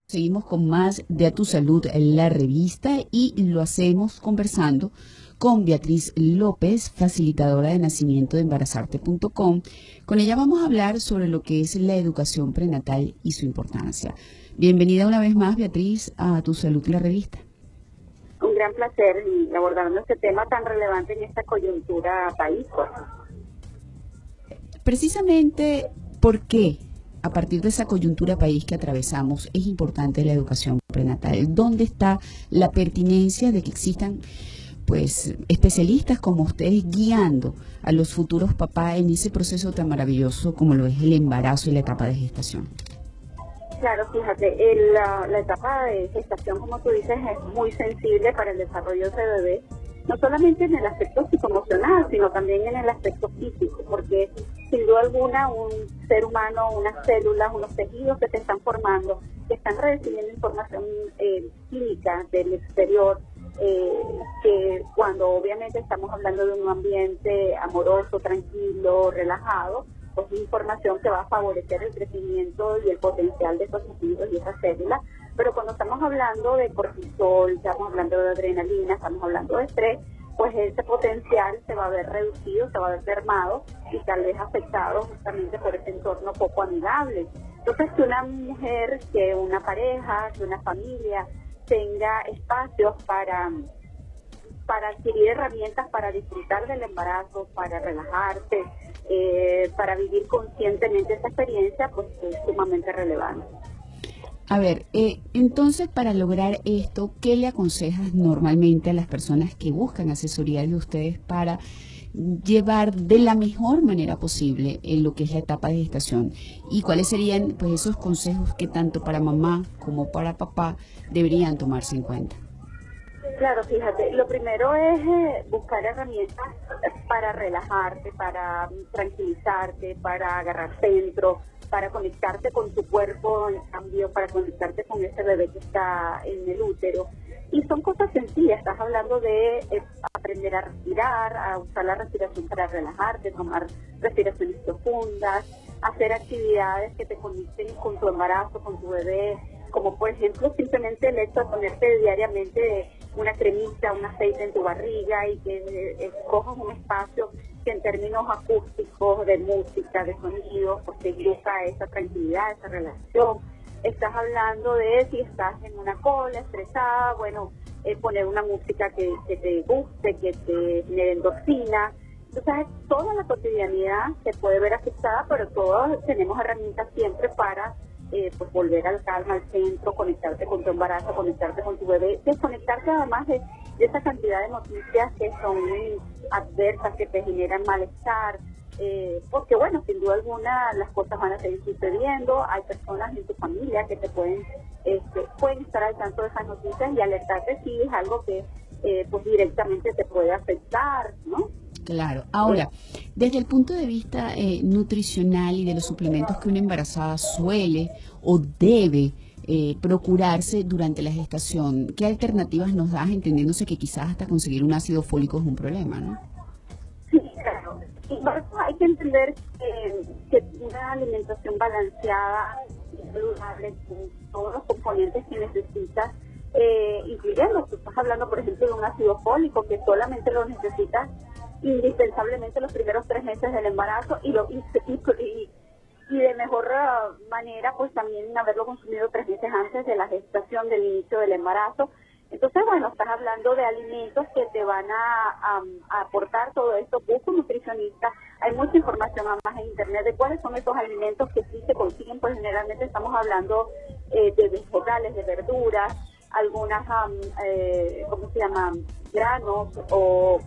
Seguimos con más de A Tu Salud, la revista, y lo hacemos conversando con Beatriz López, facilitadora de nacimiento de embarazarte.com. Con ella vamos a hablar sobre lo que es la educación prenatal y su importancia. Bienvenida una vez más, Beatriz, a Tu Salud, la revista. Un gran placer y abordando este tema tan relevante en esta coyuntura país. Precisamente, ¿por qué? A partir de esa coyuntura país que atravesamos, es importante la educación prenatal. ¿Dónde está la pertinencia de que existan especialistas como ustedes guiando a los futuros papás en ese proceso tan maravilloso como lo es el embarazo y la etapa de gestación? Claro, fíjate, la etapa de gestación, como tú dices, es muy sensible para el desarrollo de ese bebé, no solamente en el aspecto psicoemocional, sino también en el aspecto físico, porque sin duda alguna un ser humano, unas células, unos tejidos que se están formando, que están recibiendo información química del exterior, que cuando obviamente estamos hablando de un ambiente amoroso, tranquilo, relajado, pues es información que va a favorecer el crecimiento y el potencial de esos tejidos y esas células. Pero cuando estamos hablando de cortisol, estamos hablando de adrenalina, estamos hablando de estrés, pues ese potencial se va a ver reducido, se va a ver mermado y tal vez afectado justamente por ese entorno poco amigable. Entonces, que una mujer, que una pareja, que una familia tenga espacios para adquirir herramientas para disfrutar del embarazo, para relajarse, para vivir conscientemente esa experiencia, pues es sumamente relevante. A ver, entonces para lograr esto, ¿qué le aconsejas normalmente a las personas que buscan asesoría de ustedes para llevar de la mejor manera posible en lo que es la etapa de gestación? ¿Y cuáles serían pues esos consejos que tanto para mamá como para papá deberían tomarse en cuenta? Claro, fíjate, lo primero es buscar herramientas para relajarte, para tranquilizarte, para agarrar centro, para conectarte con tu cuerpo, en cambio, para conectarte con ese bebé que está en el útero. Y son cosas sencillas, estás hablando de aprender a respirar, a usar la respiración para relajarte, tomar respiraciones profundas, hacer actividades que te conecten con tu embarazo, con tu bebé, como por ejemplo simplemente el hecho de ponerte diariamente una cremita, un aceite en tu barriga y que escojas un espacio que en términos acústicos, de música, de sonido, pues te induzca esa tranquilidad, esa relación. Estás hablando de si estás en una cola estresada, bueno, poner una música que te guste, que te genere endorfina. Entonces, toda la cotidianidad se puede ver afectada, pero todos tenemos herramientas siempre para pues volver al calma, al centro, conectarte con tu embarazo, conectarte con tu bebé, desconectarte además de esa cantidad de noticias que son adversas, que te generan malestar, porque bueno, sin duda alguna las cosas van a seguir sucediendo, hay personas en tu familia que te pueden estar al tanto de esas noticias y alertarte si es algo que pues directamente te puede afectar, ¿no? Claro. Ahora, desde el punto de vista nutricional y de los suplementos que una embarazada suele o debe procurarse durante la gestación, ¿qué alternativas nos das, entendiéndose que quizás hasta conseguir un ácido fólico es un problema, ¿no? Sí, claro. Y por eso hay que entender que una alimentación balanceada y saludable con todos los componentes que necesitas, incluyendo, tú estás hablando por ejemplo de un ácido fólico que solamente lo necesitas indispensablemente los primeros 3 meses del embarazo y de mejor manera pues también haberlo consumido 3 meses antes de la gestación, del inicio del embarazo. Entonces, bueno, estás hablando de alimentos que te van a aportar todo esto. Busca un nutricionista. Hay mucha información además en internet de cuáles son esos alimentos que sí se consiguen, pues generalmente estamos hablando de vegetales, de verduras, algunas, ¿cómo se llaman? Granos o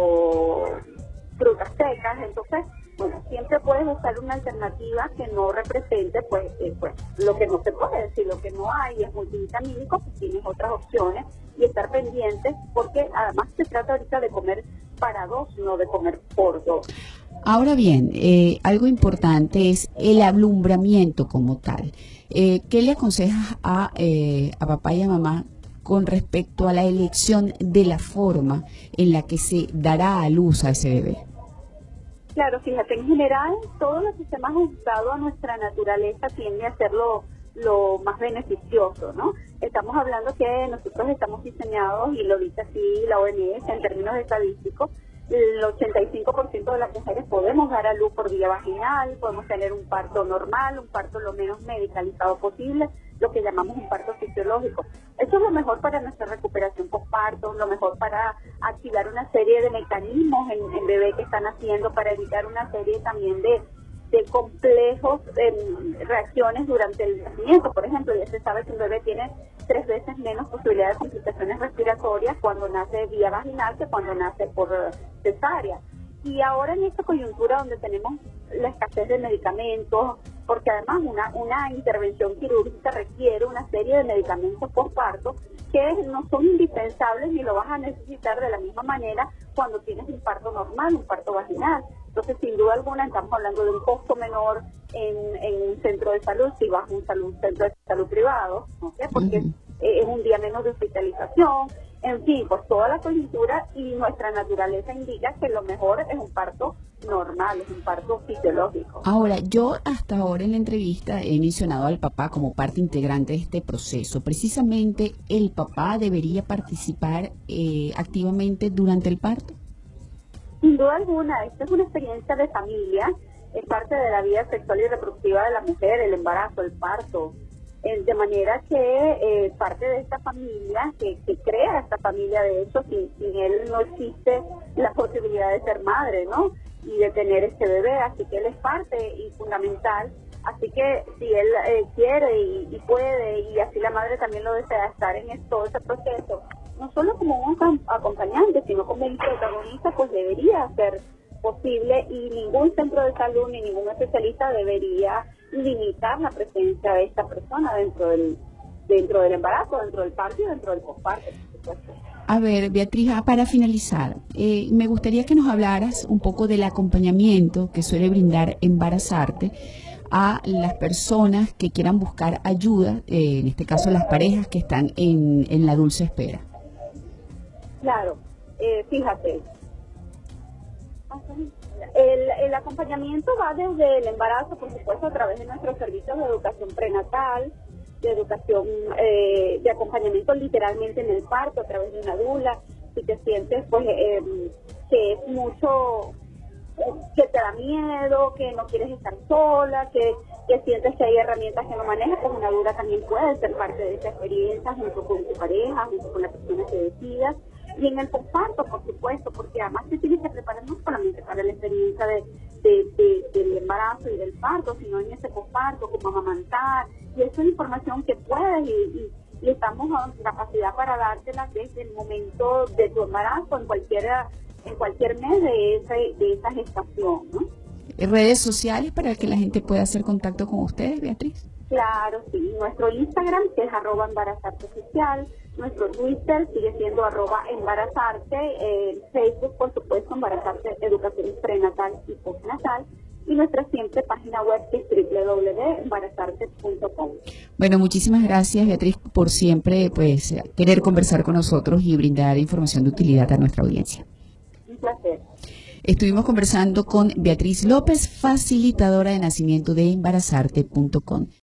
frutas secas. Entonces, bueno, siempre puedes buscar una alternativa que no represente pues lo que no se puede decir, lo que no hay es multivitamínico, pues tienes otras opciones y estar pendientes, porque además se trata ahorita de comer para dos, no de comer por dos. Ahora bien, algo importante es el alumbramiento como tal. ¿Qué le aconsejas a papá y a mamá con respecto a la elección de la forma en la que se dará a luz a ese bebé? Claro, fíjate, en general todo lo que esté más ajustado a nuestra naturaleza tiende a ser lo lo más beneficioso, ¿no? Estamos hablando que nosotros estamos diseñados, y lo dice así la OMS en términos estadísticos, el 85% de las mujeres podemos dar a luz por vía vaginal, podemos tener un parto normal, un parto lo menos medicalizado posible, lo que llamamos un parto fisiológico. Eso es lo mejor para nuestra recuperación postparto, lo mejor para activar una serie de mecanismos en bebé que están haciendo, para evitar una serie también de complejos reacciones durante el nacimiento. Por ejemplo, ya se sabe que un bebé tiene 3 veces menos posibilidad de complicaciones respiratorias cuando nace vía vaginal que cuando nace por cesárea. Y ahora en esta coyuntura donde tenemos la escasez de medicamentos, porque además una intervención quirúrgica requiere una serie de medicamentos postparto que no son indispensables ni lo vas a necesitar de la misma manera cuando tienes un parto normal, un parto vaginal. Entonces, sin duda alguna, estamos hablando de un costo menor en un centro de salud, si vas a un centro de salud privado, ¿no? Porque es un día menos de hospitalización. En fin, pues toda la coyuntura y nuestra naturaleza indica que lo mejor es un parto normal, es un parto fisiológico. Ahora, yo hasta ahora en la entrevista he mencionado al papá como parte integrante de este proceso. Precisamente, ¿el papá debería participar activamente durante el parto? Sin duda alguna, esta es una experiencia de familia, es parte de la vida sexual y reproductiva de la mujer, el embarazo, el parto. De manera que parte de esta familia, que crea esta familia, de hecho, sin él no existe la posibilidad de ser madre, ¿no? Y de tener este bebé, así que él es parte y fundamental. Así que si él quiere y puede, y así la madre también lo desea, estar en todo ese proceso, no solo como un acompañante, sino como un protagonista, pues debería ser posible, y ningún centro de salud ni ningún especialista debería limitar la presencia de esta persona dentro del embarazo, dentro del parto y dentro del posparto, por supuesto. A ver, Beatriz, para finalizar, me gustaría que nos hablaras un poco del acompañamiento que suele brindar Embarazarte a las personas que quieran buscar ayuda, en este caso las parejas que están en la dulce espera. Claro, fíjate, el acompañamiento va desde el embarazo, por supuesto, a través de nuestros servicios de educación prenatal, de educación, de acompañamiento literalmente en el parto, a través de una dula. Si te sientes pues que es mucho, que te da miedo, que no quieres estar sola, que sientes que hay herramientas que no manejas, pues una dula también puede ser parte de esa experiencia junto con tu pareja, junto con la persona que decidas. Y en el posparto, por supuesto, porque además te tienes que preparar no solamente para la experiencia del embarazo y del parto, sino en ese posparto, como amamantar. Y eso es información que puedes y estamos en capacidad para dártela desde el momento de tu embarazo, en cualquier mes de esa gestación, ¿no? ¿Redes sociales para que la gente pueda hacer contacto con ustedes, Beatriz? Claro, sí. Nuestro Instagram, que es @embarazarteoficial. Nuestro Twitter sigue siendo @embarazarte. Facebook, por supuesto, Embarazarte Educación Prenatal y Postnatal. Y nuestra siempre página web es www.embarazarte.com. Bueno, muchísimas gracias, Beatriz, por siempre pues querer conversar con nosotros y brindar información de utilidad a nuestra audiencia. Un placer. Estuvimos conversando con Beatriz López, facilitadora de nacimiento de Embarazarte.com.